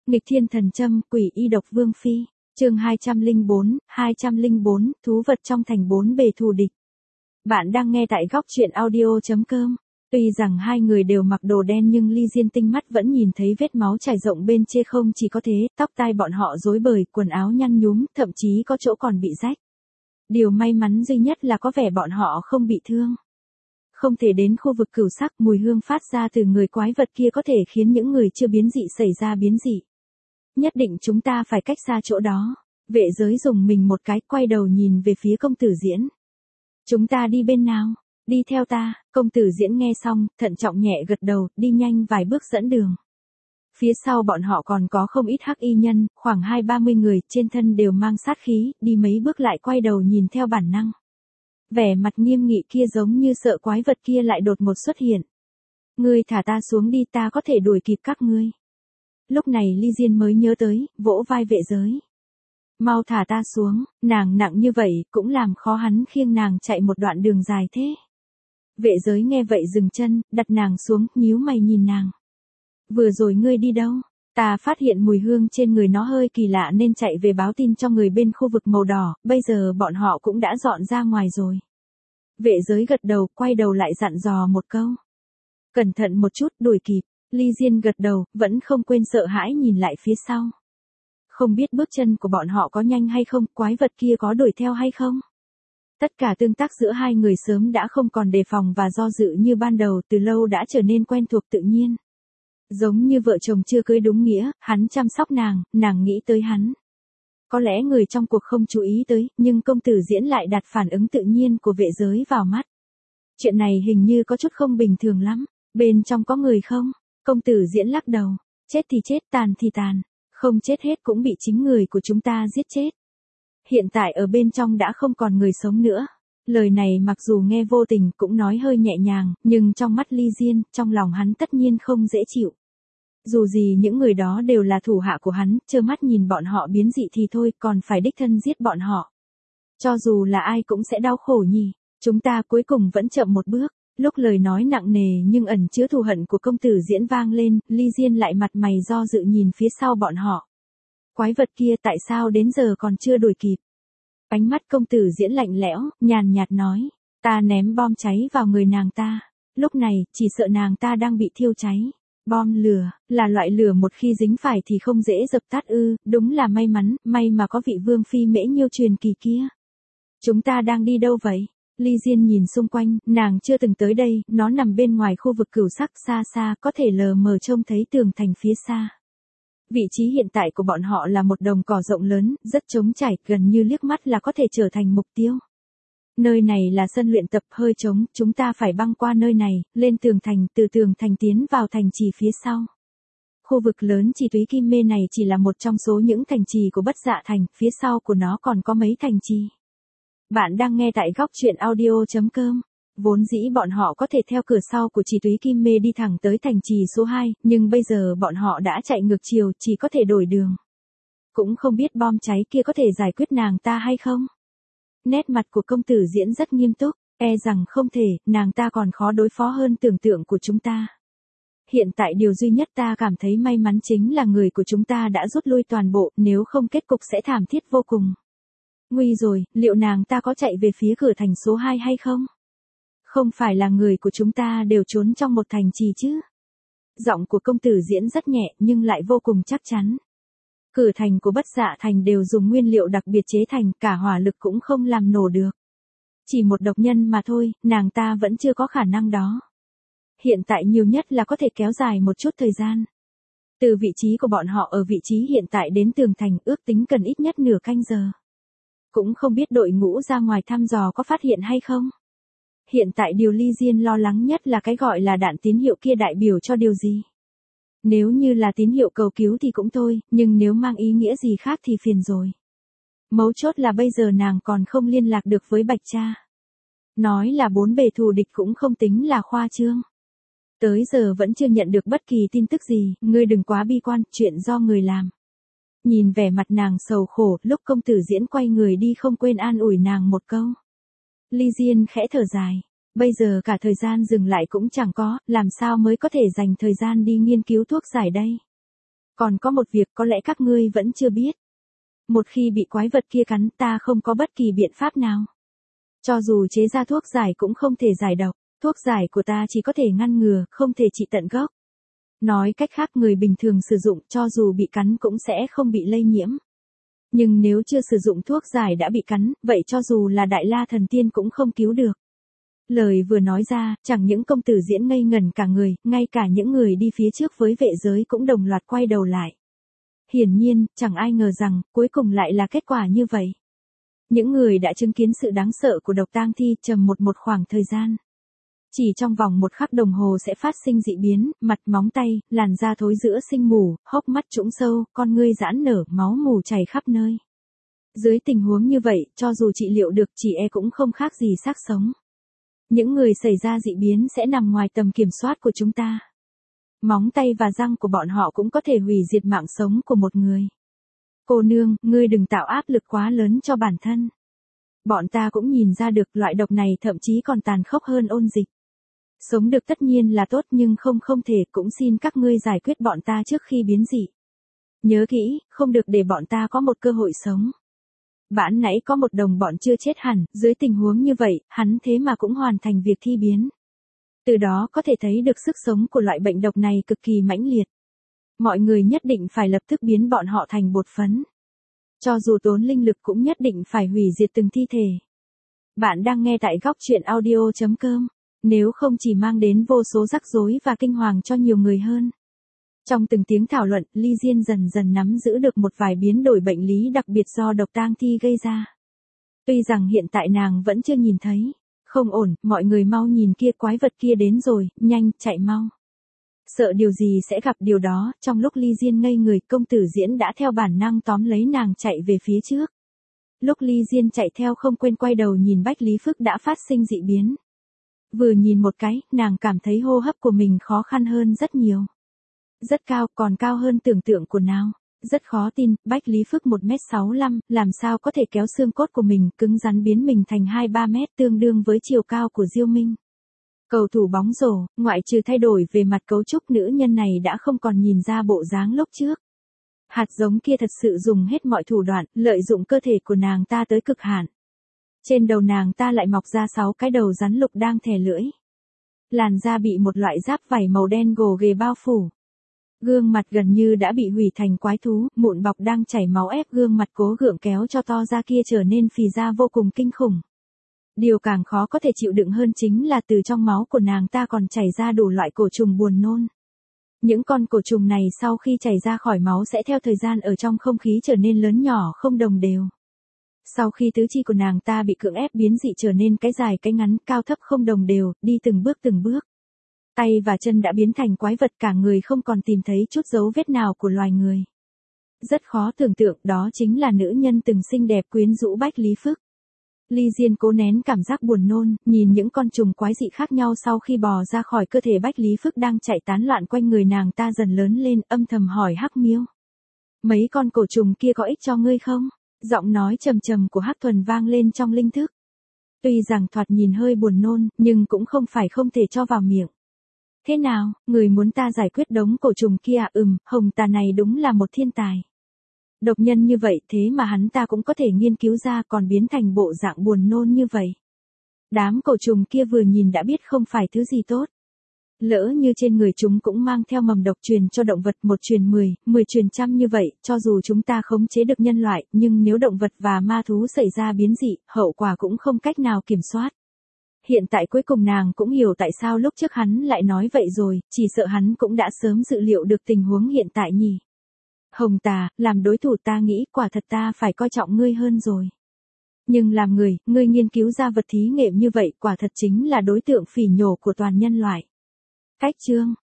Nghịch thiên thần châm, quỷ y độc vương phi. Chương 204, thú vật trong thành bốn bề thù địch. Bạn đang nghe tại góc truyện audio.com. Tuy rằng hai người đều mặc đồ đen nhưng Ly Diên tinh mắt vẫn nhìn thấy vết máu trải rộng bên trên, không chỉ có thế, tóc tai bọn họ rối bời, quần áo nhăn nhúm, thậm chí có chỗ còn bị rách. Điều may mắn duy nhất là có vẻ bọn họ không bị thương. Không thể đến khu vực cửu sắc, mùi hương phát ra từ người quái vật kia có thể khiến những người chưa biến dị xảy ra biến dị. Nhất định chúng ta phải cách xa chỗ đó. Vệ giới dùng mình một cái, quay đầu nhìn về phía công tử Diễn. Chúng ta đi bên nào? Đi theo ta. Công tử Diễn nghe xong, thận trọng nhẹ gật đầu, đi nhanh vài bước dẫn đường. Phía sau bọn họ còn có không ít hắc y nhân, khoảng 20-30 người, trên thân đều mang sát khí, đi mấy bước lại quay đầu nhìn theo bản năng. Vẻ mặt nghiêm nghị kia giống như sợ quái vật kia lại đột ngột xuất hiện. Ngươi thả ta xuống đi, ta có thể đuổi kịp các ngươi. Lúc này Ly Diên mới nhớ tới, vỗ vai vệ giới. Mau thả ta xuống, nàng nặng như vậy, cũng làm khó hắn khiêng nàng chạy một đoạn đường dài thế. Vệ giới nghe vậy dừng chân, đặt nàng xuống, nhíu mày nhìn nàng. Vừa rồi ngươi đi đâu? Ta phát hiện mùi hương trên người nó hơi kỳ lạ nên chạy về báo tin cho người bên khu vực màu đỏ, bây giờ bọn họ cũng đã dọn ra ngoài rồi. Vệ giới gật đầu, quay đầu lại dặn dò một câu. Cẩn thận một chút, đuổi kịp. Ly Diên gật đầu, vẫn không quên sợ hãi nhìn lại phía sau. Không biết bước chân của bọn họ có nhanh hay không, quái vật kia có đuổi theo hay không? Tất cả tương tác giữa hai người sớm đã không còn đề phòng và do dự như ban đầu, từ lâu đã trở nên quen thuộc tự nhiên. Giống như vợ chồng chưa cưới đúng nghĩa, hắn chăm sóc nàng nghĩ tới hắn. Có lẽ người trong cuộc không chú ý tới, nhưng công tử Diễn lại đặt phản ứng tự nhiên của vệ giới vào mắt. Chuyện này hình như có chút không bình thường lắm, bên trong có người không? Công tử Diễn lắc đầu, chết thì chết, tàn thì tàn, không chết hết cũng bị chính người của chúng ta giết chết. Hiện tại ở bên trong đã không còn người sống nữa. Lời này mặc dù nghe vô tình cũng nói hơi nhẹ nhàng, nhưng trong mắt Ly Diên, trong lòng hắn tất nhiên không dễ chịu. Dù gì những người đó đều là thủ hạ của hắn, trơ mắt nhìn bọn họ biến dị thì thôi, còn phải đích thân giết bọn họ. Cho dù là ai cũng sẽ đau khổ nhỉ. Chúng ta cuối cùng vẫn chậm một bước. Lúc lời nói nặng nề nhưng ẩn chứa thù hận của công tử Diễn vang lên, Ly Diên lại mặt mày do dự nhìn phía sau bọn họ. Quái vật kia tại sao đến giờ còn chưa đuổi kịp? Ánh mắt công tử Diễn lạnh lẽo, nhàn nhạt nói, ta ném bom cháy vào người nàng ta. Lúc này, chỉ sợ nàng ta đang bị thiêu cháy. Bom lửa, là loại lửa một khi dính phải thì không dễ dập tắt ư, đúng là may mắn, may mà có vị vương phi Mễ Nhiêu truyền kỳ kia. Chúng ta đang đi đâu vậy? Ly Diên nhìn xung quanh, nàng chưa từng tới đây, nó nằm bên ngoài khu vực cửu sắc, xa xa có thể lờ mờ trông thấy tường thành phía xa. Vị trí hiện tại của bọn họ là một đồng cỏ rộng lớn, rất trống trải, gần như liếc mắt là có thể trở thành mục tiêu. Nơi này là sân luyện tập hơi trống, chúng ta phải băng qua nơi này, lên tường thành, từ tường thành tiến vào thành trì phía sau. Khu vực lớn Trì Túy Kim Mê này chỉ là một trong số những thành trì của Bất Dạ Thành, phía sau của nó còn có mấy thành trì. Bạn đang nghe tại góc truyện audio.com. Vốn dĩ bọn họ có thể theo cửa sau của Trì Túy Kim Mê đi thẳng tới thành trì số 2, nhưng bây giờ bọn họ đã chạy ngược chiều, chỉ có thể đổi đường. Cũng không biết bom cháy kia có thể giải quyết nàng ta hay không? Nét mặt của công tử Diễn rất nghiêm túc, e rằng không thể, nàng ta còn khó đối phó hơn tưởng tượng của chúng ta. Hiện tại điều duy nhất ta cảm thấy may mắn chính là người của chúng ta đã rút lui toàn bộ, nếu không kết cục sẽ thảm thiết vô cùng. Nguy rồi, liệu nàng ta có chạy về phía cửa thành số 2 hay không? Không phải là người của chúng ta đều trốn trong một thành trì chứ? Giọng của công tử Diễn rất nhẹ nhưng lại vô cùng chắc chắn. Cửa thành của Bất Dạ Thành đều dùng nguyên liệu đặc biệt chế thành, cả hỏa lực cũng không làm nổ được. Chỉ một độc nhân mà thôi, nàng ta vẫn chưa có khả năng đó. Hiện tại nhiều nhất là có thể kéo dài một chút thời gian. Từ vị trí của bọn họ ở vị trí hiện tại đến tường thành ước tính cần ít nhất nửa canh giờ. Cũng không biết đội ngũ ra ngoài thăm dò có phát hiện hay không. Hiện tại điều Ly Diên lo lắng nhất là cái gọi là đạn tín hiệu kia đại biểu cho điều gì. Nếu như là tín hiệu cầu cứu thì cũng thôi, nhưng nếu mang ý nghĩa gì khác thì phiền rồi. Mấu chốt là bây giờ nàng còn không liên lạc được với Bạch Cha. Nói là bốn bề thù địch cũng không tính là khoa trương. Tới giờ vẫn chưa nhận được bất kỳ tin tức gì, ngươi đừng quá bi quan, chuyện do người làm. Nhìn vẻ mặt nàng sầu khổ, lúc công tử Diễn quay người đi không quên an ủi nàng một câu. Ly Diên khẽ thở dài. Bây giờ cả thời gian dừng lại cũng chẳng có, làm sao mới có thể dành thời gian đi nghiên cứu thuốc giải đây. Còn có một việc có lẽ các ngươi vẫn chưa biết. Một khi bị quái vật kia cắn ta không có bất kỳ biện pháp nào. Cho dù chế ra thuốc giải cũng không thể giải độc, thuốc giải của ta chỉ có thể ngăn ngừa, không thể trị tận gốc. Nói cách khác người bình thường sử dụng cho dù bị cắn cũng sẽ không bị lây nhiễm. Nhưng nếu chưa sử dụng thuốc giải đã bị cắn, vậy cho dù là Đại La Thần Tiên cũng không cứu được. Lời vừa nói ra, chẳng những công tử Diễn ngây ngẩn cả người, ngay cả những người đi phía trước với vệ giới cũng đồng loạt quay đầu lại. Hiển nhiên, chẳng ai ngờ rằng, cuối cùng lại là kết quả như vậy. Những người đã chứng kiến sự đáng sợ của độc tang thi trầm một khoảng thời gian. Chỉ trong vòng một khắc đồng hồ sẽ phát sinh dị biến, mặt móng tay, làn da thối rữa sinh mù, hốc mắt trũng sâu, con ngươi giãn nở, máu mù chảy khắp nơi. Dưới tình huống như vậy, cho dù trị liệu được chỉ cũng không khác gì xác sống. Những người xảy ra dị biến sẽ nằm ngoài tầm kiểm soát của chúng ta. Móng tay và răng của bọn họ cũng có thể hủy diệt mạng sống của một người. Cô nương, ngươi đừng tạo áp lực quá lớn cho bản thân. Bọn ta cũng nhìn ra được loại độc này thậm chí còn tàn khốc hơn ôn dịch. Sống được tất nhiên là tốt nhưng không thể, cũng xin các ngươi giải quyết bọn ta trước khi biến dị. Nhớ kỹ, không được để bọn ta có một cơ hội sống. Bản nãy có một đồng bọn chưa chết hẳn, dưới tình huống như vậy, hắn thế mà cũng hoàn thành việc thi biến. Từ đó có thể thấy được sức sống của loại bệnh độc này cực kỳ mãnh liệt. Mọi người nhất định phải lập tức biến bọn họ thành bột phấn. Cho dù tốn linh lực cũng nhất định phải hủy diệt từng thi thể. Bạn đang nghe tại góc truyện audio.com. Nếu không chỉ mang đến vô số rắc rối và kinh hoàng cho nhiều người hơn. Trong từng tiếng thảo luận, Ly Diên dần dần nắm giữ được một vài biến đổi bệnh lý đặc biệt do độc tang thi gây ra. Tuy rằng hiện tại nàng vẫn chưa nhìn thấy. Không ổn, mọi người mau nhìn kia, quái vật kia đến rồi, nhanh, chạy mau. Sợ điều gì sẽ gặp điều đó, trong lúc Ly Diên ngây người, công tử Diễn đã theo bản năng tóm lấy nàng chạy về phía trước. Lúc Ly Diên chạy theo không quên quay đầu nhìn Bách Lý Phức đã phát sinh dị biến. Vừa nhìn một cái, nàng cảm thấy hô hấp của mình khó khăn hơn rất nhiều. Rất cao, còn cao hơn tưởng tượng của nào. Rất khó tin, Bách Lý Phức 1m65, làm sao có thể kéo xương cốt của mình, cứng rắn biến mình thành 2-3 mét tương đương với chiều cao của Diêu Minh. Cầu thủ bóng rổ, ngoại trừ thay đổi về mặt cấu trúc, nữ nhân này đã không còn nhìn ra bộ dáng lúc trước. Hạt giống kia thật sự dùng hết mọi thủ đoạn, lợi dụng cơ thể của nàng ta tới cực hạn. Trên đầu nàng ta lại mọc ra 6 cái đầu rắn lục đang thè lưỡi. Làn da bị một loại giáp vảy màu đen gồ ghề bao phủ. Gương mặt gần như đã bị hủy thành quái thú, mụn bọc đang chảy máu ép gương mặt cố gượng kéo cho to ra kia trở nên phì ra vô cùng kinh khủng. Điều càng khó có thể chịu đựng hơn chính là từ trong máu của nàng ta còn chảy ra đủ loại cổ trùng buồn nôn. Những con cổ trùng này sau khi chảy ra khỏi máu sẽ theo thời gian ở trong không khí trở nên lớn nhỏ không đồng đều. Sau khi tứ chi của nàng ta bị cưỡng ép biến dị trở nên cái dài cái ngắn, cao thấp không đồng đều, đi từng bước. Tay và chân đã biến thành quái vật, cả người không còn tìm thấy chút dấu vết nào của loài người. Rất khó tưởng tượng đó chính là nữ nhân từng xinh đẹp quyến rũ Bách Lý Phức. Ly Diên cố nén cảm giác buồn nôn, nhìn những con trùng quái dị khác nhau sau khi bò ra khỏi cơ thể Bách Lý Phức đang chạy tán loạn quanh người nàng ta dần lớn lên, âm thầm hỏi Hắc Miêu. Mấy con cổ trùng kia có ích cho ngươi không? Giọng nói trầm trầm của Hắc Thuần vang lên trong linh thức. Tuy rằng thoạt nhìn hơi buồn nôn, nhưng cũng không phải không thể cho vào miệng. Thế nào, người muốn ta giải quyết đống cổ trùng kia à? Hồng Tà này đúng là một thiên tài. Độc nhân như vậy thế mà hắn ta cũng có thể nghiên cứu ra, còn biến thành bộ dạng buồn nôn như vậy. Đám cổ trùng kia vừa nhìn đã biết không phải thứ gì tốt. Lỡ như trên người chúng cũng mang theo mầm độc truyền cho động vật, 1 truyền 10, 10 truyền trăm như vậy, cho dù chúng ta khống chế được nhân loại, nhưng nếu động vật và ma thú xảy ra biến dị, hậu quả cũng không cách nào kiểm soát. Hiện tại cuối cùng nàng cũng hiểu tại sao lúc trước hắn lại nói vậy rồi, chỉ sợ hắn cũng đã sớm dự liệu được tình huống hiện tại nhỉ. Hồng Tà, làm đối thủ ta nghĩ quả thật ta phải coi trọng ngươi hơn rồi. Nhưng làm người, ngươi nghiên cứu ra vật thí nghiệm như vậy quả thật chính là đối tượng phỉ nhổ của toàn nhân loại. Cách chương